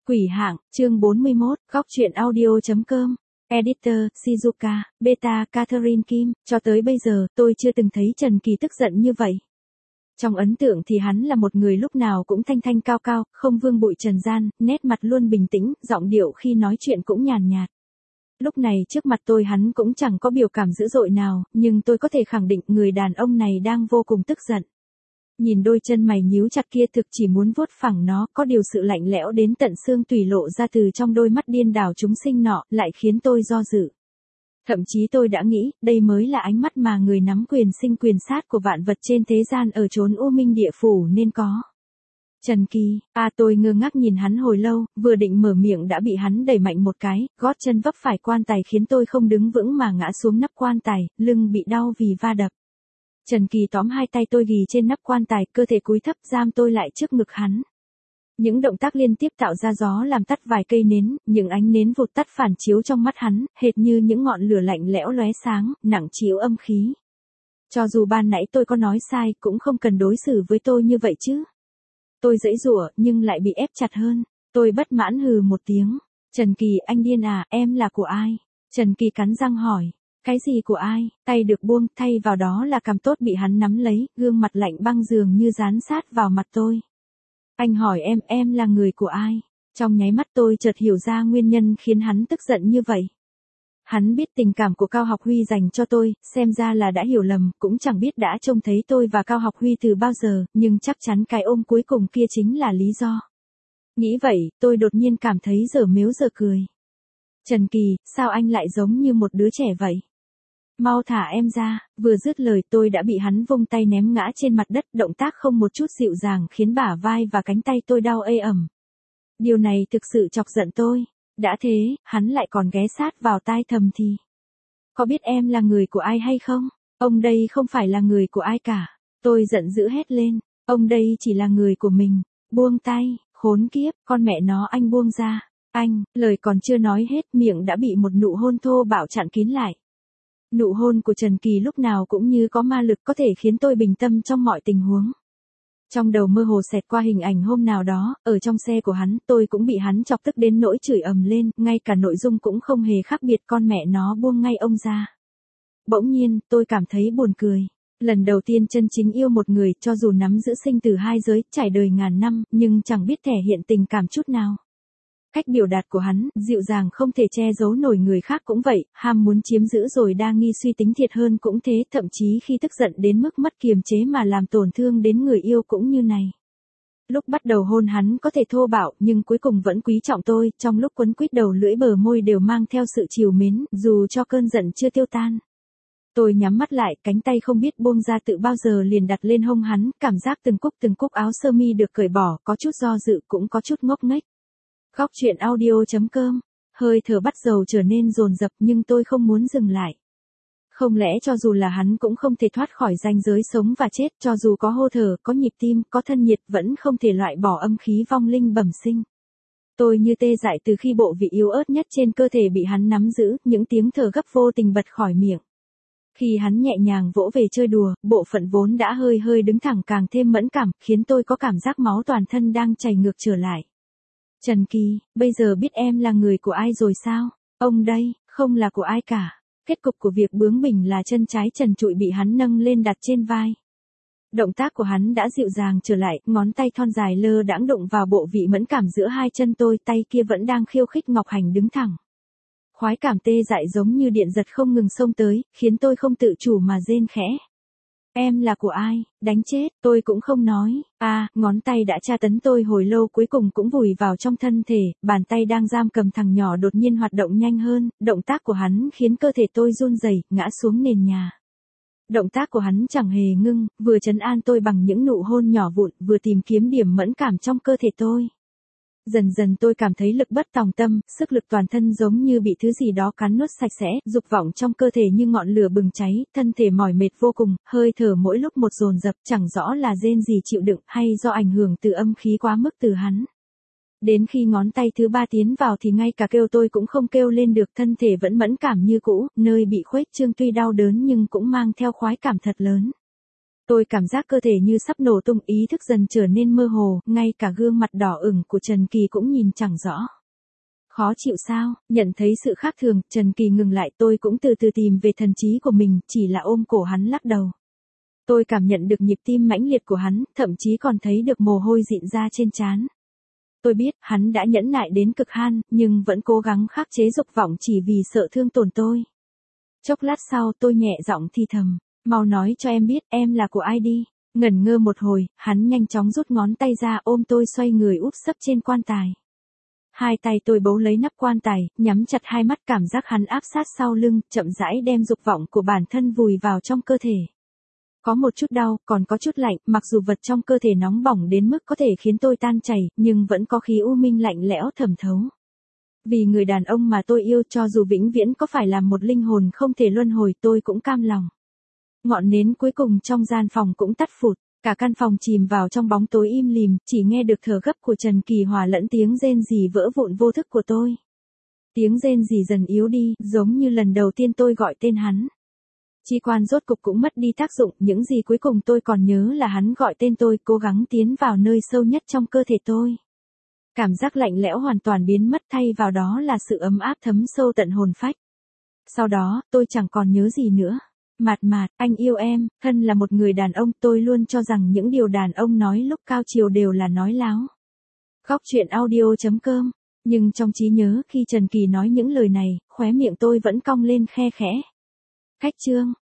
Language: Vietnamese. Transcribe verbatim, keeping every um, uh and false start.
Quỷ hạng, chương bốn mươi mốt, góc truyện audio.com. Editor, Shizuka, Beta, Catherine Kim, cho tới bây giờ, tôi chưa từng thấy Trần Kỳ tức giận như vậy. Trong ấn tượng thì hắn là một người lúc nào cũng thanh thanh cao cao, không vương bụi trần gian, nét mặt luôn bình tĩnh, giọng điệu khi nói chuyện cũng nhàn nhạt. Lúc này trước mặt tôi hắn cũng chẳng có biểu cảm dữ dội nào, nhưng tôi có thể khẳng định người đàn ông này đang vô cùng tức giận. Nhìn đôi chân mày nhíu chặt kia thực chỉ muốn vuốt phẳng nó, có điều sự lạnh lẽo đến tận xương tủy lộ ra từ trong đôi mắt điên đảo chúng sinh nọ, lại khiến tôi do dự. Thậm chí tôi đã nghĩ, đây mới là ánh mắt mà người nắm quyền sinh quyền sát của vạn vật trên thế gian ở chốn u minh địa phủ nên có. Trần Kỳ, à tôi ngơ ngác nhìn hắn hồi lâu, vừa định mở miệng đã bị hắn đẩy mạnh một cái, gót chân vấp phải quan tài khiến tôi không đứng vững mà ngã xuống nắp quan tài, lưng bị đau vì va đập. Trần Kỳ tóm hai tay tôi ghì trên nắp quan tài, cơ thể cúi thấp giam tôi lại trước ngực hắn. Những động tác liên tiếp tạo ra gió làm tắt vài cây nến, những ánh nến vụt tắt phản chiếu trong mắt hắn, hệt như những ngọn lửa lạnh lẽo lóe sáng, nặng chiếu âm khí. Cho dù ban nãy tôi có nói sai, cũng không cần đối xử với tôi như vậy chứ. Tôi giãy giụa, nhưng lại bị ép chặt hơn. Tôi bất mãn hừ một tiếng. Trần Kỳ, anh điên à, em là của ai? Trần Kỳ cắn răng hỏi. Cái gì của ai? Tay được buông, thay vào đó là cằm tốt bị hắn nắm lấy, gương mặt lạnh băng dường như dán sát vào mặt tôi. Anh hỏi em, em là người của ai? Trong nháy mắt tôi chợt hiểu ra nguyên nhân khiến hắn tức giận như vậy. Hắn biết tình cảm của Cao Học Huy dành cho tôi, xem ra là đã hiểu lầm, cũng chẳng biết đã trông thấy tôi và Cao Học Huy từ bao giờ, nhưng chắc chắn cái ôm cuối cùng kia chính là lý do. Nghĩ vậy, tôi đột nhiên cảm thấy dở mếu dở cười. Trần Kỳ, sao anh lại giống như một đứa trẻ vậy? Mau thả em ra, vừa dứt lời tôi đã bị hắn vung tay ném ngã trên mặt đất, động tác không một chút dịu dàng khiến bả vai và cánh tay tôi đau ê ẩm. Điều này thực sự chọc giận tôi. Đã thế, hắn lại còn ghé sát vào tai thầm thì. Có biết em là người của ai hay không? Ông đây không phải là người của ai cả. Tôi giận dữ hét lên. Ông đây chỉ là người của mình. Buông tay, khốn kiếp, con mẹ nó anh buông ra. Anh, lời còn chưa nói hết miệng đã bị một nụ hôn thô bạo chặn kín lại. Nụ hôn của Trần Kỳ lúc nào cũng như có ma lực có thể khiến tôi bình tâm trong mọi tình huống. Trong đầu mơ hồ xẹt qua hình ảnh hôm nào đó, ở trong xe của hắn, tôi cũng bị hắn chọc tức đến nỗi chửi ầm lên, ngay cả nội dung cũng không hề khác biệt, con mẹ nó buông ngay ông ra. Bỗng nhiên, tôi cảm thấy buồn cười. Lần đầu tiên chân chính yêu một người, cho dù nắm giữ sinh tử hai giới, trải đời ngàn năm, nhưng chẳng biết thể hiện tình cảm chút nào. Cách biểu đạt của hắn, dịu dàng không thể che giấu nổi, người khác cũng vậy, ham muốn chiếm giữ rồi đa nghi suy tính thiệt hơn cũng thế, thậm chí khi tức giận đến mức mất kiềm chế mà làm tổn thương đến người yêu cũng như này. Lúc bắt đầu hôn hắn có thể thô bạo, nhưng cuối cùng vẫn quý trọng tôi, trong lúc quấn quýt đầu lưỡi bờ môi đều mang theo sự trìu mến, dù cho cơn giận chưa tiêu tan. Tôi nhắm mắt lại, cánh tay không biết buông ra tự bao giờ liền đặt lên hông hắn, cảm giác từng cúc từng cúc áo sơ mi được cởi bỏ, có chút do dự cũng có chút ngốc nghếch. Góc truyện audio.com. Hơi thở bắt đầu trở nên dồn dập nhưng tôi không muốn dừng lại. Không lẽ cho dù là hắn cũng không thể thoát khỏi ranh giới sống và chết, cho dù có hô thở, có nhịp tim, có thân nhiệt vẫn không thể loại bỏ âm khí vong linh bẩm sinh. Tôi như tê dại từ khi bộ vị yếu ớt nhất trên cơ thể bị hắn nắm giữ, những tiếng thở gấp vô tình bật khỏi miệng. Khi hắn nhẹ nhàng vỗ về chơi đùa, bộ phận vốn đã hơi hơi đứng thẳng càng thêm mẫn cảm, khiến tôi có cảm giác máu toàn thân đang chảy ngược trở lại. Trần Kỳ, bây giờ biết em là người của ai rồi sao? Ông đây, không là của ai cả. Kết cục của việc bướng bỉnh là chân trái trần trụi bị hắn nâng lên đặt trên vai. Động tác của hắn đã dịu dàng trở lại, ngón tay thon dài lơ đãng đụng vào bộ vị mẫn cảm giữa hai chân tôi, tay kia vẫn đang khiêu khích Ngọc Hành đứng thẳng. Khoái cảm tê dại giống như điện giật không ngừng xông tới, khiến tôi không tự chủ mà rên khẽ. Em là của ai? Đánh chết, tôi cũng không nói. À, ngón tay đã tra tấn tôi hồi lâu cuối cùng cũng vùi vào trong thân thể, bàn tay đang giam cầm thằng nhỏ đột nhiên hoạt động nhanh hơn, động tác của hắn khiến cơ thể tôi run rẩy, ngã xuống nền nhà. Động tác của hắn chẳng hề ngưng, vừa trấn an tôi bằng những nụ hôn nhỏ vụn, vừa tìm kiếm điểm mẫn cảm trong cơ thể tôi. Dần dần tôi cảm thấy lực bất tòng tâm, sức lực toàn thân giống như bị thứ gì đó cắn nuốt sạch sẽ, dục vọng trong cơ thể như ngọn lửa bừng cháy, thân thể mỏi mệt vô cùng, hơi thở mỗi lúc một dồn dập, chẳng rõ là rên gì chịu đựng hay do ảnh hưởng từ âm khí quá mức từ hắn. Đến khi ngón tay thứ ba tiến vào thì ngay cả kêu tôi cũng không kêu lên được, thân thể vẫn mẫn cảm như cũ, nơi bị khuếch trương tuy đau đớn nhưng cũng mang theo khoái cảm thật lớn. Tôi cảm giác cơ thể như sắp nổ tung, ý thức dần trở nên mơ hồ, ngay cả gương mặt đỏ ửng của Trần Kỳ cũng nhìn chẳng rõ. Khó chịu sao? Nhận thấy sự khác thường, Trần Kỳ ngừng lại, tôi cũng từ từ tìm về thần trí của mình, chỉ là ôm cổ hắn lắc đầu. Tôi cảm nhận được nhịp tim mãnh liệt của hắn, thậm chí còn thấy được mồ hôi dịn ra trên trán. Tôi biết, hắn đã nhẫn nại đến cực hạn, nhưng vẫn cố gắng khắc chế dục vọng chỉ vì sợ thương tổn tôi. Chốc lát sau tôi nhẹ giọng thì thầm, mau nói cho em biết, em là của ai đi. Ngẩn ngơ một hồi, hắn nhanh chóng rút ngón tay ra ôm tôi xoay người úp sấp trên quan tài. Hai tay tôi bấu lấy nắp quan tài, nhắm chặt hai mắt, cảm giác hắn áp sát sau lưng, chậm rãi đem dục vọng của bản thân vùi vào trong cơ thể. Có một chút đau, còn có chút lạnh, mặc dù vật trong cơ thể nóng bỏng đến mức có thể khiến tôi tan chảy, nhưng vẫn có khí u minh lạnh lẽo thẩm thấu. Vì người đàn ông mà tôi yêu, cho dù vĩnh viễn có phải là một linh hồn không thể luân hồi, tôi cũng cam lòng. Ngọn nến cuối cùng trong gian phòng cũng tắt phụt, cả căn phòng chìm vào trong bóng tối im lìm, chỉ nghe được thở gấp của Trần Kỳ hòa lẫn tiếng rên rỉ vỡ vụn vô thức của tôi. Tiếng rên rỉ dần yếu đi, giống như lần đầu tiên tôi gọi tên hắn. Chi quan rốt cục cũng mất đi tác dụng, những gì cuối cùng tôi còn nhớ là hắn gọi tên tôi, cố gắng tiến vào nơi sâu nhất trong cơ thể tôi. Cảm giác lạnh lẽo hoàn toàn biến mất, thay vào đó là sự ấm áp thấm sâu tận hồn phách. Sau đó, tôi chẳng còn nhớ gì nữa. Mạt Mạt, anh yêu em, thân là một người đàn ông, tôi luôn cho rằng những điều đàn ông nói lúc cao chiều đều là nói láo. Góc truyện audio chấm com. Nhưng trong trí nhớ khi Trần Kỳ nói những lời này, khóe miệng tôi vẫn cong lên khe khẽ. Khách chương.